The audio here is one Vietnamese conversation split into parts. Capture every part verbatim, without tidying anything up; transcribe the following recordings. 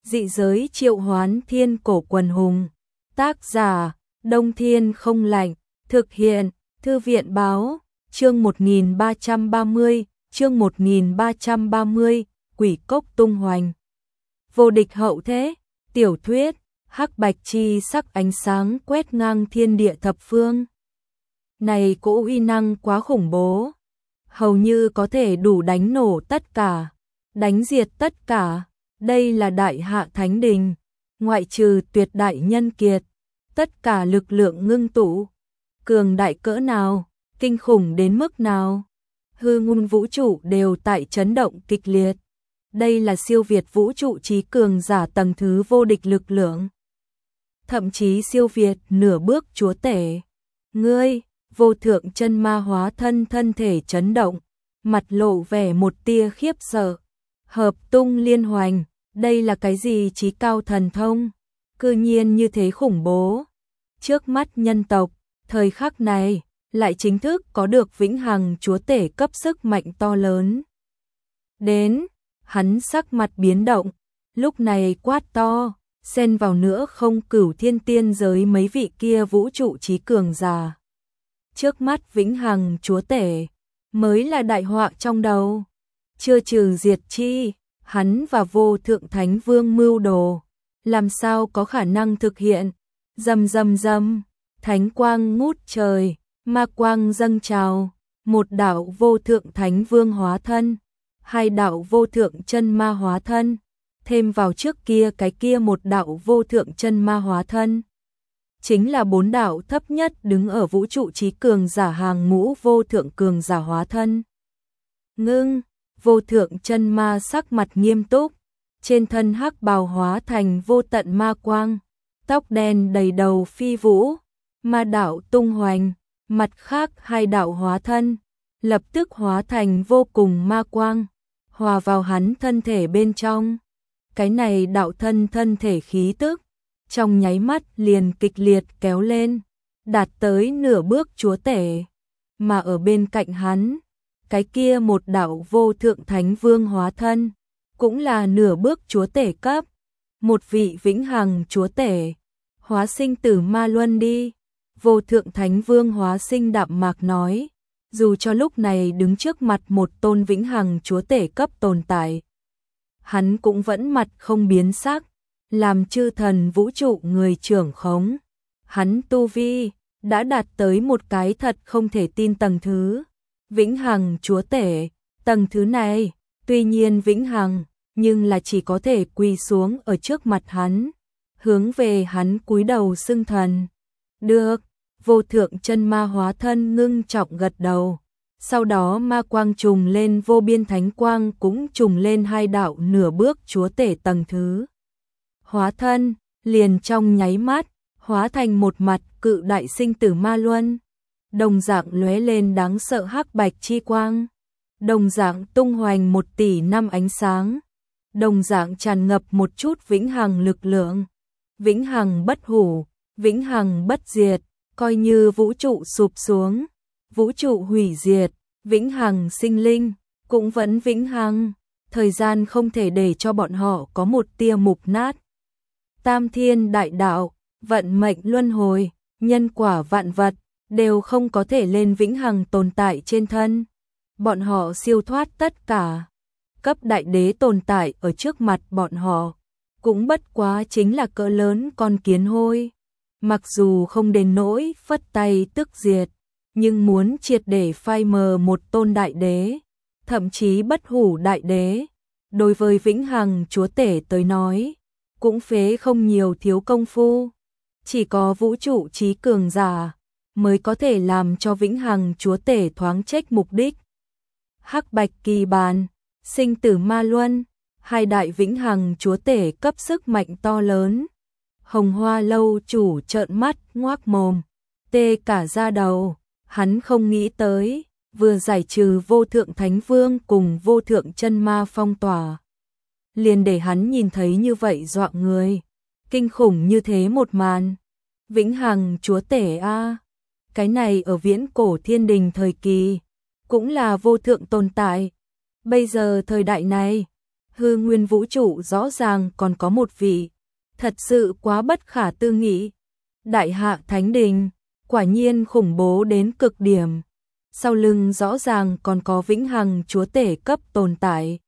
Dị giới triệu hoán thiên cổ quần hùng. Tác giả, Đông Thiên không lạnh. Thực hiện, Thư viện báo, chương một nghìn ba trăm ba mươi, chương một nghìn ba trăm ba mươi, Quỷ cốc tung hoành. Vô địch hậu thế, tiểu thuyết, hắc bạch chi sắc ánh sáng quét ngang thiên địa thập phương. Này cỗ uy năng quá khủng bố, hầu như có thể đủ đánh nổ tất cả, đánh diệt tất cả. Đây là đại hạ thánh đình, ngoại trừ tuyệt đại nhân kiệt, tất cả lực lượng ngưng tụ, cường đại cỡ nào, kinh khủng đến mức nào, hư ngôn vũ trụ đều tại chấn động kịch liệt. Đây là siêu việt vũ trụ trí cường giả tầng thứ vô địch lực lượng, thậm chí siêu việt nửa bước chúa tể. Ngươi, vô thượng chân ma hóa thân thân thể chấn động, mặt lộ vẻ một tia khiếp sợ. Hợp tung liên hoành, đây là cái gì trí cao thần thông, cư nhiên như thế khủng bố. Trước mắt nhân tộc, thời khắc này, lại chính thức có được vĩnh hằng chúa tể cấp sức mạnh to lớn. Đến, hắn sắc mặt biến động, lúc này quát to, xen vào nữa không cửu thiên tiên giới mấy vị kia vũ trụ trí cường giả. Trước mắt vĩnh hằng chúa tể, mới là đại họa trong đầu. Chưa trừ diệt chi, hắn và vô thượng thánh vương mưu đồ, làm sao có khả năng thực hiện. Rầm rầm rầm, thánh quang ngút trời, ma quang dâng trào, một đạo vô thượng thánh vương hóa thân, hai đạo vô thượng chân ma hóa thân, thêm vào trước kia cái kia một đạo vô thượng chân ma hóa thân. Chính là bốn đạo thấp nhất đứng ở vũ trụ trí cường giả hàng ngũ vô thượng cường giả hóa thân. Ngưng, vô thượng chân ma sắc mặt nghiêm túc, trên thân hắc bào hóa thành vô tận ma quang, tóc đen đầy đầu phi vũ, ma đạo tung hoành, mặt khác hai đạo hóa thân, lập tức hóa thành vô cùng ma quang, hòa vào hắn thân thể bên trong. Cái này đạo thân thân thể khí tức, trong nháy mắt liền kịch liệt kéo lên, đạt tới nửa bước chúa tể. Mà ở bên cạnh hắn, cái kia một đạo vô thượng thánh vương hóa thân, cũng là nửa bước chúa tể cấp, một vị vĩnh hằng chúa tể. Hóa sinh tử ma luân đi, vô thượng thánh vương hóa sinh đạm mạc nói, dù cho lúc này đứng trước mặt một tôn vĩnh hằng chúa tể cấp tồn tại, hắn cũng vẫn mặt không biến sắc, làm chư thần vũ trụ người trưởng khống. Hắn tu vi đã đạt tới một cái thật không thể tin tầng thứ. Vĩnh hằng chúa tể, tầng thứ này, tuy nhiên vĩnh hằng, nhưng là chỉ có thể quỳ xuống ở trước mặt hắn, hướng về hắn cúi đầu xưng thần. Được, vô thượng chân ma hóa thân ngưng trọng gật đầu. Sau đó ma quang trùng lên, vô biên thánh quang cũng trùng lên, hai đạo nửa bước chúa tể tầng thứ. Hóa thân, liền trong nháy mắt, hóa thành một mặt cự đại sinh tử ma luân. Đồng dạng lóe lên đáng sợ hắc bạch chi quang, đồng dạng tung hoành một tỷ năm ánh sáng, đồng dạng tràn ngập một chút vĩnh hằng lực lượng, vĩnh hằng bất hủ, vĩnh hằng bất diệt, coi như vũ trụ sụp xuống, vũ trụ hủy diệt, vĩnh hằng sinh linh cũng vẫn vĩnh hằng, thời gian không thể để cho bọn họ có một tia mục nát. Tam thiên đại đạo, vận mệnh luân hồi, nhân quả vạn vật đều không có thể lên vĩnh hằng tồn tại trên thân. Bọn họ siêu thoát tất cả. Cấp đại đế tồn tại ở trước mặt bọn họ, cũng bất quá chính là cỡ lớn con kiến hôi. Mặc dù không đến nỗi phất tay tức diệt, nhưng muốn triệt để phai mờ một tôn đại đế, thậm chí bất hủ đại đế, đối với vĩnh hằng chúa tể tới nói, cũng phế không nhiều thiếu công phu. Chỉ có vũ trụ trí cường giả mới có thể làm cho vĩnh hằng chúa tể thoáng trách mục đích. Hắc bạch kỳ bàn, sinh tử ma luân, hai đại vĩnh hằng chúa tể cấp sức mạnh to lớn. Hồng Hoa lâu chủ trợn mắt ngoác mồm, tê cả da đầu. Hắn không nghĩ tới, vừa giải trừ vô thượng thánh vương cùng vô thượng chân ma phong tỏa, liền để hắn nhìn thấy như vậy dọa người, kinh khủng như thế một màn. Vĩnh hằng chúa tể a, cái này ở viễn cổ thiên đình thời kỳ cũng là vô thượng tồn tại. Bây giờ thời đại này, Hư nguyên vũ trụ rõ ràng còn có một vị, thật sự quá bất khả tư nghị. Đại Hạ Thánh Đình, quả nhiên khủng bố đến cực điểm. Sau lưng rõ ràng còn có vĩnh hằng chúa tể cấp tồn tại.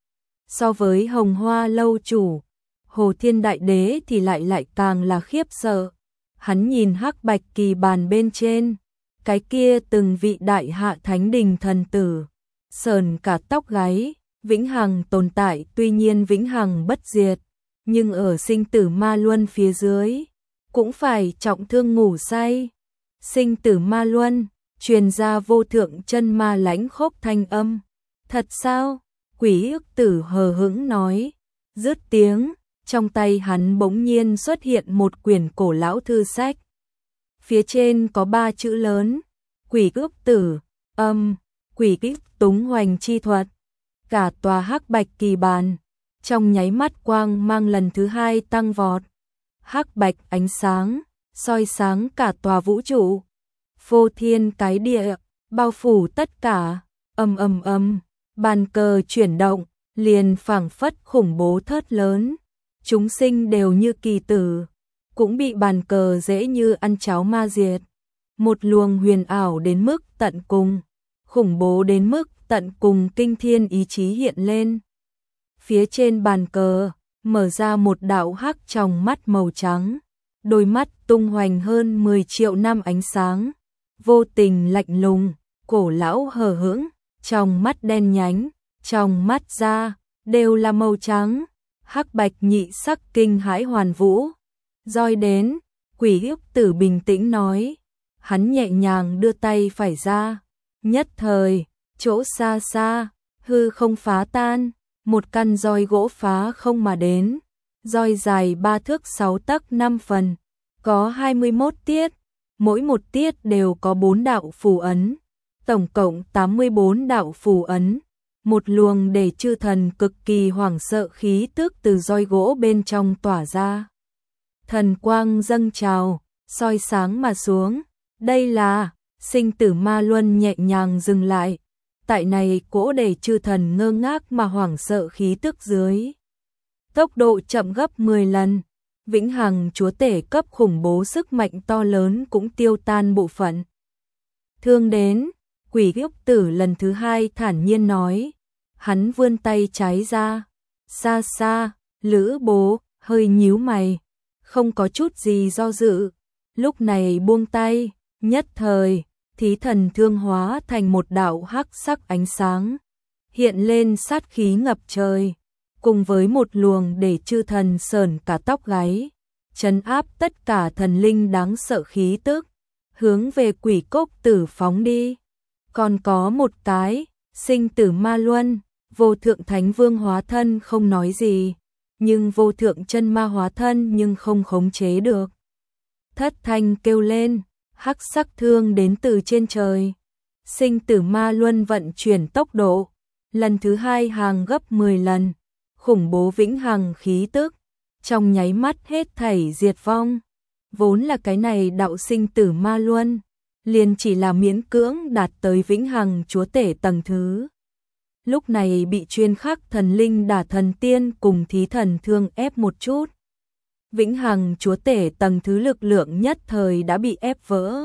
So với Hồng Hoa lâu chủ, Hồ Thiên Đại Đế thì lại lại càng là khiếp sợ. Hắn nhìn hắc bạch kỳ bàn bên trên, cái kia từng vị Đại Hạ Thánh Đình thần tử, sờn cả tóc gáy. Vĩnh hằng tồn tại tuy nhiên vĩnh hằng bất diệt, nhưng ở sinh tử ma luân phía dưới, cũng phải trọng thương ngủ say. Sinh tử ma luân, truyền ra vô thượng chân ma lãnh khốc thanh âm. Thật sao? Quỷ ức tử hờ hững nói. Dứt tiếng, trong tay hắn bỗng nhiên xuất hiện một quyển cổ lão thư sách. Phía trên có ba chữ lớn, quỷ ức tử, âm, quỷ ức túng hoành chi thuật. Cả tòa hắc bạch kỳ bàn, trong nháy mắt quang mang lần thứ hai tăng vọt. Hắc bạch ánh sáng, soi sáng cả tòa vũ trụ. Phô thiên cái địa, bao phủ tất cả, ầm ầm ầm, bàn cờ chuyển động, liền phảng phất khủng bố thớt lớn. Chúng sinh đều như kỳ tử, cũng bị bàn cờ dễ như ăn cháo ma diệt. Một luồng huyền ảo đến mức tận cùng, khủng bố đến mức tận cùng kinh thiên ý chí hiện lên. Phía trên bàn cờ, mở ra một đạo hắc tròng mắt màu trắng, đôi mắt tung hoành hơn mười triệu năm ánh sáng, vô tình lạnh lùng, cổ lão hờ hững, trong mắt đen nhánh, trong mắt da, đều là màu trắng, hắc bạch nhị sắc kinh hãi hoàn vũ. Roi đến, quỷ ức tử bình tĩnh nói, hắn nhẹ nhàng đưa tay phải ra, nhất thời, chỗ xa xa, hư không phá tan, một căn roi gỗ phá không mà đến, roi dài ba thước sáu tấc năm phần, có hai mươi mốt tiết, mỗi một tiết đều có bốn đạo phù ấn, tổng cộng tám mươi bốn đạo phù ấn, một luồng để chư thần cực kỳ hoảng sợ khí tức từ roi gỗ bên trong tỏa ra. Thần quang dâng trào, soi sáng mà xuống, đây là sinh tử ma luân nhẹ nhàng dừng lại. Tại này cỗ để chư thần ngơ ngác mà hoảng sợ khí tức dưới. Tốc độ chậm gấp mười lần, vĩnh hằng chúa tể cấp khủng bố sức mạnh to lớn cũng tiêu tan bộ phận. Thương đến, quỷ ức tử lần thứ hai thản nhiên nói, hắn vươn tay trái ra, xa xa, Lữ Bố hơi nhíu mày, không có chút gì do dự, lúc này buông tay, nhất thời, thí thần thương hóa thành một đạo hắc sắc ánh sáng, hiện lên sát khí ngập trời, cùng với một luồng để chư thần sờn cả tóc gáy, trấn áp tất cả thần linh đáng sợ khí tức, hướng về quỷ cốc tử phóng đi. Còn có một cái, sinh tử ma luân, vô thượng thánh vương hóa thân không nói gì, nhưng vô thượng chân ma hóa thân nhưng không khống chế được. Thất thanh kêu lên, hắc sắc thương đến từ trên trời. Sinh tử ma luân vận chuyển tốc độ, lần thứ hai hàng gấp mười lần, khủng bố vĩnh hằng khí tức, trong nháy mắt hết thảy diệt vong. Vốn là cái này đạo sinh tử ma luân, liền chỉ là miễn cưỡng đạt tới vĩnh hằng chúa tể tầng thứ. Lúc này bị chuyên khắc thần linh đả thần tiên cùng thí thần thương ép một chút. Vĩnh hằng chúa tể tầng thứ lực lượng nhất thời đã bị ép vỡ.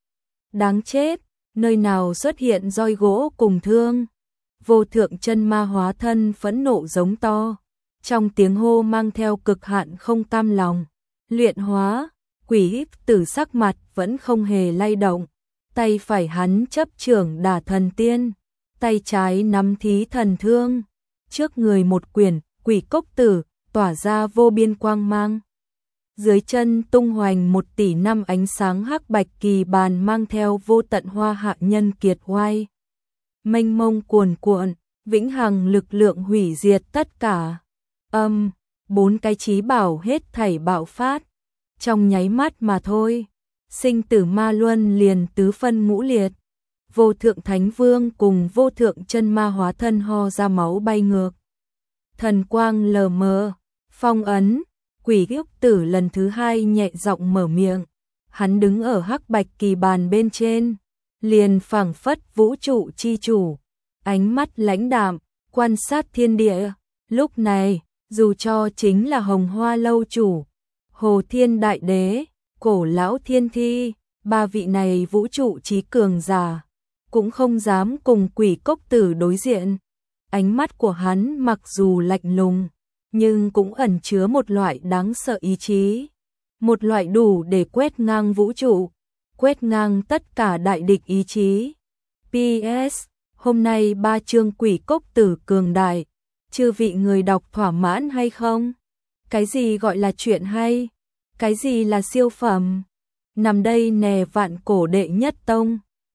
Đáng chết, nơi nào xuất hiện roi gỗ cùng thương. Vô thượng chân ma hóa thân phẫn nộ giống to, trong tiếng hô mang theo cực hạn không cam lòng. Luyện hóa, quỷ ức tử sắc mặt vẫn không hề lay động, tay phải hắn chấp trưởng đả thần tiên, tay trái nắm thí thần thương, trước người một quyển, quỷ cốc tử, tỏa ra vô biên quang mang. Dưới chân tung hoành một tỷ năm ánh sáng hắc bạch kỳ bàn mang theo vô tận hoa hạ nhân kiệt oai. Mênh mông cuồn cuộn, vĩnh hằng lực lượng hủy diệt tất cả. Âm, bốn cái chí bảo hết thảy bạo phát. Trong nháy mắt mà thôi, sinh tử ma luân liền tứ phân ngũ liệt. Vô thượng thánh vương cùng vô thượng chân ma hóa thân ho ra máu bay ngược. Thần quang lờ mờ, phong ấn, quỷ ức tử lần thứ hai nhẹ giọng mở miệng. Hắn đứng ở hắc bạch kỳ bàn bên trên, liền phảng phất vũ trụ chi chủ, ánh mắt lãnh đạm, quan sát thiên địa, Lúc này, dù cho chính là Hồng Hoa lâu chủ, Hồ Thiên Đại Đế, Cổ Lão Thiên Thi, ba vị này vũ trụ chí cường giả, cũng không dám cùng Quỷ Cốc Tử đối diện. Ánh mắt của hắn mặc dù lạnh lùng, nhưng cũng ẩn chứa một loại đáng sợ ý chí, một loại đủ để quét ngang vũ trụ, quét ngang tất cả đại địch ý chí. pê ét. Hôm nay ba chương Quỷ Cốc Tử cường đại, chư vị người đọc thỏa mãn hay không? Cái gì gọi là chuyện hay? Cái gì là siêu phẩm? Nằm đây nè vạn cổ đệ nhất tông.